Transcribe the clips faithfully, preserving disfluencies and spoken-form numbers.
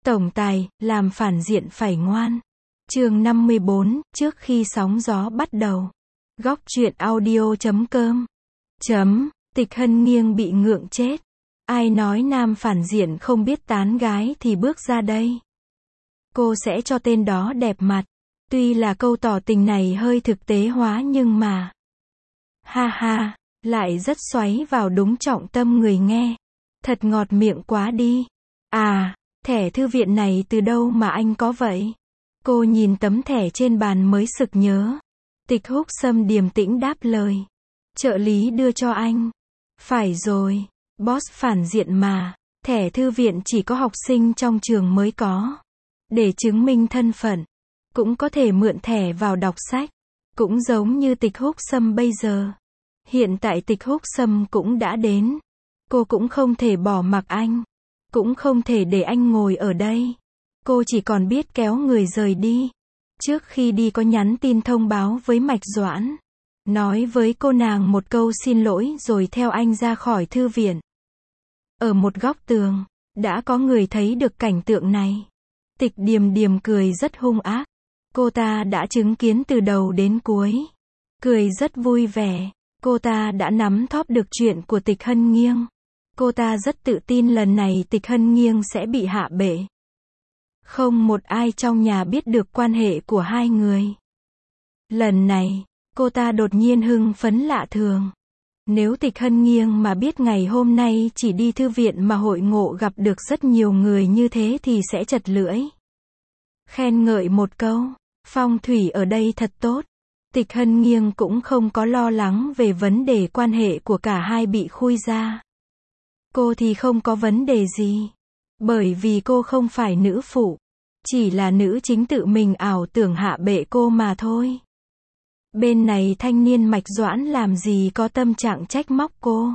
Tổng tài, làm phản diện phải ngoan. Chương năm mươi bốn, trước khi sóng gió bắt đầu. Góc truyện audio chấm com. Chấm, Tịch Hân Nghiêng bị ngượng chết. Ai nói nam phản diện không biết tán gái thì bước ra đây. Cô sẽ cho tên đó đẹp mặt. Tuy là câu tỏ tình này hơi thực tế hóa nhưng mà... Ha ha, lại rất xoáy vào đúng trọng tâm người nghe. Thật ngọt miệng quá đi. À, thẻ thư viện này từ đâu mà anh có vậy? Cô nhìn tấm thẻ trên bàn mới sực nhớ. Tịch Húc Sâm điềm tĩnh đáp lời. Trợ lý đưa cho anh. Phải rồi, boss phản diện mà. Thẻ thư viện chỉ có học sinh trong trường mới có. Để chứng minh thân phận. Cũng có thể mượn thẻ vào đọc sách. Cũng giống như Tịch Húc Sâm bây giờ. Hiện tại Tịch Húc Sâm cũng đã đến. Cô cũng không thể bỏ mặc anh. Cũng không thể để anh ngồi ở đây. Cô chỉ còn biết kéo người rời đi. Trước khi đi có nhắn tin thông báo với Mạch Doãn. Nói với cô nàng một câu xin lỗi rồi theo anh ra khỏi thư viện. Ở một góc tường, đã có người thấy được cảnh tượng này. Tịch Điềm Điềm cười rất hung ác. Cô ta đã chứng kiến từ đầu đến cuối. Cười rất vui vẻ. Cô ta đã nắm thóp được chuyện của Tịch Hân Nghiêng. Cô ta rất tự tin lần này Tịch Hân Nghiêng sẽ bị hạ bệ. Không một ai trong nhà biết được quan hệ của hai người. Lần này, cô ta đột nhiên hưng phấn lạ thường. Nếu Tịch Hân Nghiêng mà biết ngày hôm nay chỉ đi thư viện mà hội ngộ gặp được rất nhiều người như thế thì sẽ chật lưỡi. Khen ngợi một câu, phong thủy ở đây thật tốt. Tịch Hân Nghiêng cũng không có lo lắng về vấn đề quan hệ của cả hai bị khui ra. Cô thì không có vấn đề gì. Bởi vì cô không phải nữ phụ. Chỉ là nữ chính tự mình ảo tưởng hạ bệ cô mà thôi. Bên này thanh niên Mạch Doãn làm gì có tâm trạng trách móc cô.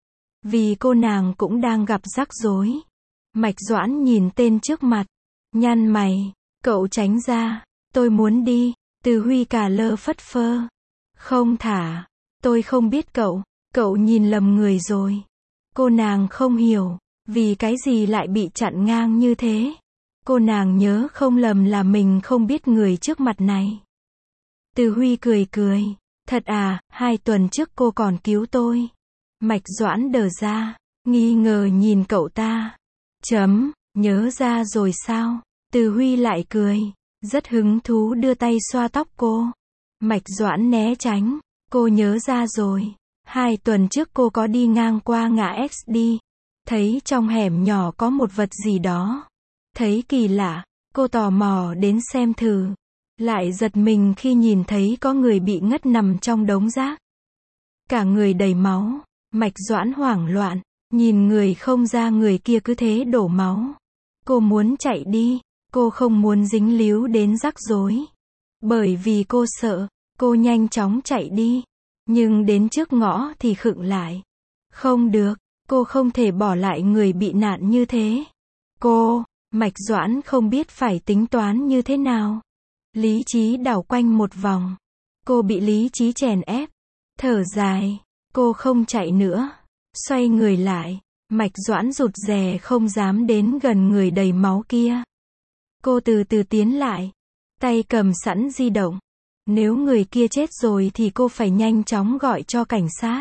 Vì cô nàng cũng đang gặp rắc rối. Mạch Doãn nhìn tên trước mặt. Nhăn mày. Cậu tránh ra. Tôi muốn đi. Từ Huy cả lơ phất phơ. Không thả. Tôi không biết cậu. Cậu nhìn lầm người rồi. Cô nàng không hiểu. Vì cái gì lại bị chặn ngang như thế? Cô nàng nhớ không lầm là mình không biết người trước mặt này. Từ Huy cười cười. Thật à, hai tuần trước cô còn cứu tôi. Mạch Doãn đờ ra. Nghi ngờ nhìn cậu ta. Chấm, nhớ ra rồi sao? Từ Huy lại cười. Rất hứng thú đưa tay xoa tóc cô. Mạch Doãn né tránh. Cô nhớ ra rồi. Hai tuần trước cô có đi ngang qua ngã ét đê. Thấy trong hẻm nhỏ có một vật gì đó. Thấy kỳ lạ, cô tò mò đến xem thử. Lại giật mình khi nhìn thấy có người bị ngất nằm trong đống rác. Cả người đầy máu, Mạch Doãn hoảng loạn, nhìn người không ra người kia cứ thế đổ máu. Cô muốn chạy đi, cô không muốn dính líu đến rắc rối. Bởi vì cô sợ, cô nhanh chóng chạy đi. Nhưng đến trước ngõ thì khựng lại. Không được. Cô không thể bỏ lại người bị nạn như thế. Cô, Mạch Doãn không biết phải tính toán như thế nào. Lý trí đảo quanh một vòng. Cô bị lý trí chèn ép. Thở dài. Cô không chạy nữa. Xoay người lại. Mạch Doãn rụt rè không dám đến gần người đầy máu kia. Cô từ từ tiến lại. Tay cầm sẵn di động. Nếu người kia chết rồi thì cô phải nhanh chóng gọi cho cảnh sát.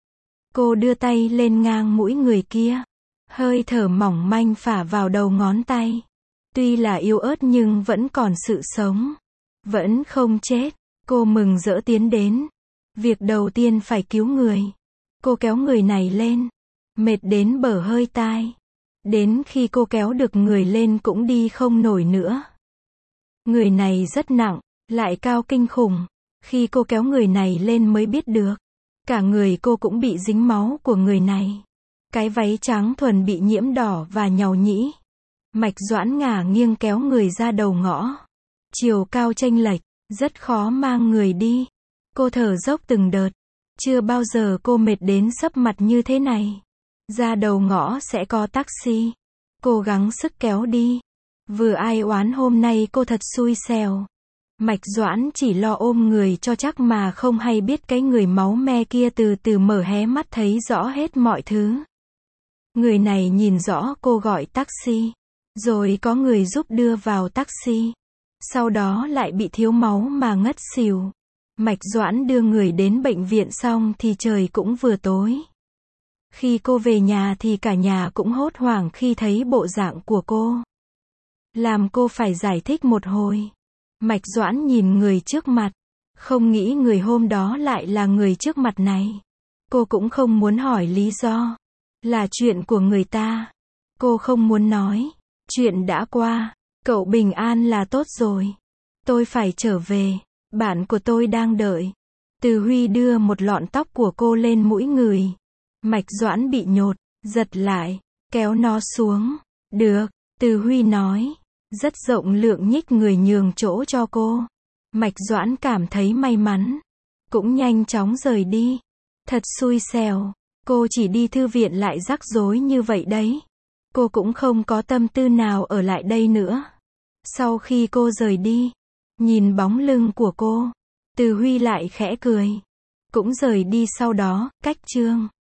Cô đưa tay lên ngang mũi người kia. Hơi thở mỏng manh phả vào đầu ngón tay. Tuy là yếu ớt nhưng vẫn còn sự sống. Vẫn không chết. Cô mừng rỡ tiến đến. Việc đầu tiên phải cứu người. Cô kéo người này lên. Mệt đến bở hơi tai. Đến khi cô kéo được người lên cũng đi không nổi nữa. Người này rất nặng, lại cao kinh khủng. Khi cô kéo người này lên mới biết được. Cả người cô cũng bị dính máu của người này. Cái váy trắng thuần bị nhiễm đỏ và nhàu nhĩ. Mạch Doãn ngả nghiêng kéo người ra đầu ngõ. Chiều cao chênh lệch, rất khó mang người đi. Cô thở dốc từng đợt. Chưa bao giờ cô mệt đến sấp mặt như thế này. Ra đầu ngõ sẽ có taxi. Cố gắng sức kéo đi. Vừa ai oán hôm nay cô thật xui xẻo. Mạch Doãn chỉ lo ôm người cho chắc mà không hay biết cái người máu me kia từ từ mở hé mắt thấy rõ hết mọi thứ. Người này nhìn rõ cô gọi taxi. Rồi có người giúp đưa vào taxi. Sau đó lại bị thiếu máu mà ngất xỉu. Mạch Doãn đưa người đến bệnh viện xong thì trời cũng vừa tối. Khi cô về nhà thì cả nhà cũng hốt hoảng khi thấy bộ dạng của cô. Làm cô phải giải thích một hồi. Mạch Doãn nhìn người trước mặt. Không nghĩ người hôm đó lại là người trước mặt này. Cô cũng không muốn hỏi lý do. Là chuyện của người ta. Cô không muốn nói. Chuyện đã qua. Cậu bình an là tốt rồi. Tôi phải trở về. Bạn của tôi đang đợi. Từ Huy đưa một lọn tóc của cô lên mũi người. Mạch Doãn bị nhột. Giật lại. Kéo nó xuống. Được. Từ Huy nói. Rất rộng lượng nhích người nhường chỗ cho cô. Mạch Doãn cảm thấy may mắn. Cũng nhanh chóng rời đi. Thật xui xẻo. Cô chỉ đi thư viện lại rắc rối như vậy đấy. Cô cũng không có tâm tư nào ở lại đây nữa. Sau khi cô rời đi, nhìn bóng lưng của cô, Từ Huy lại khẽ cười. Cũng rời đi sau đó, cách chương.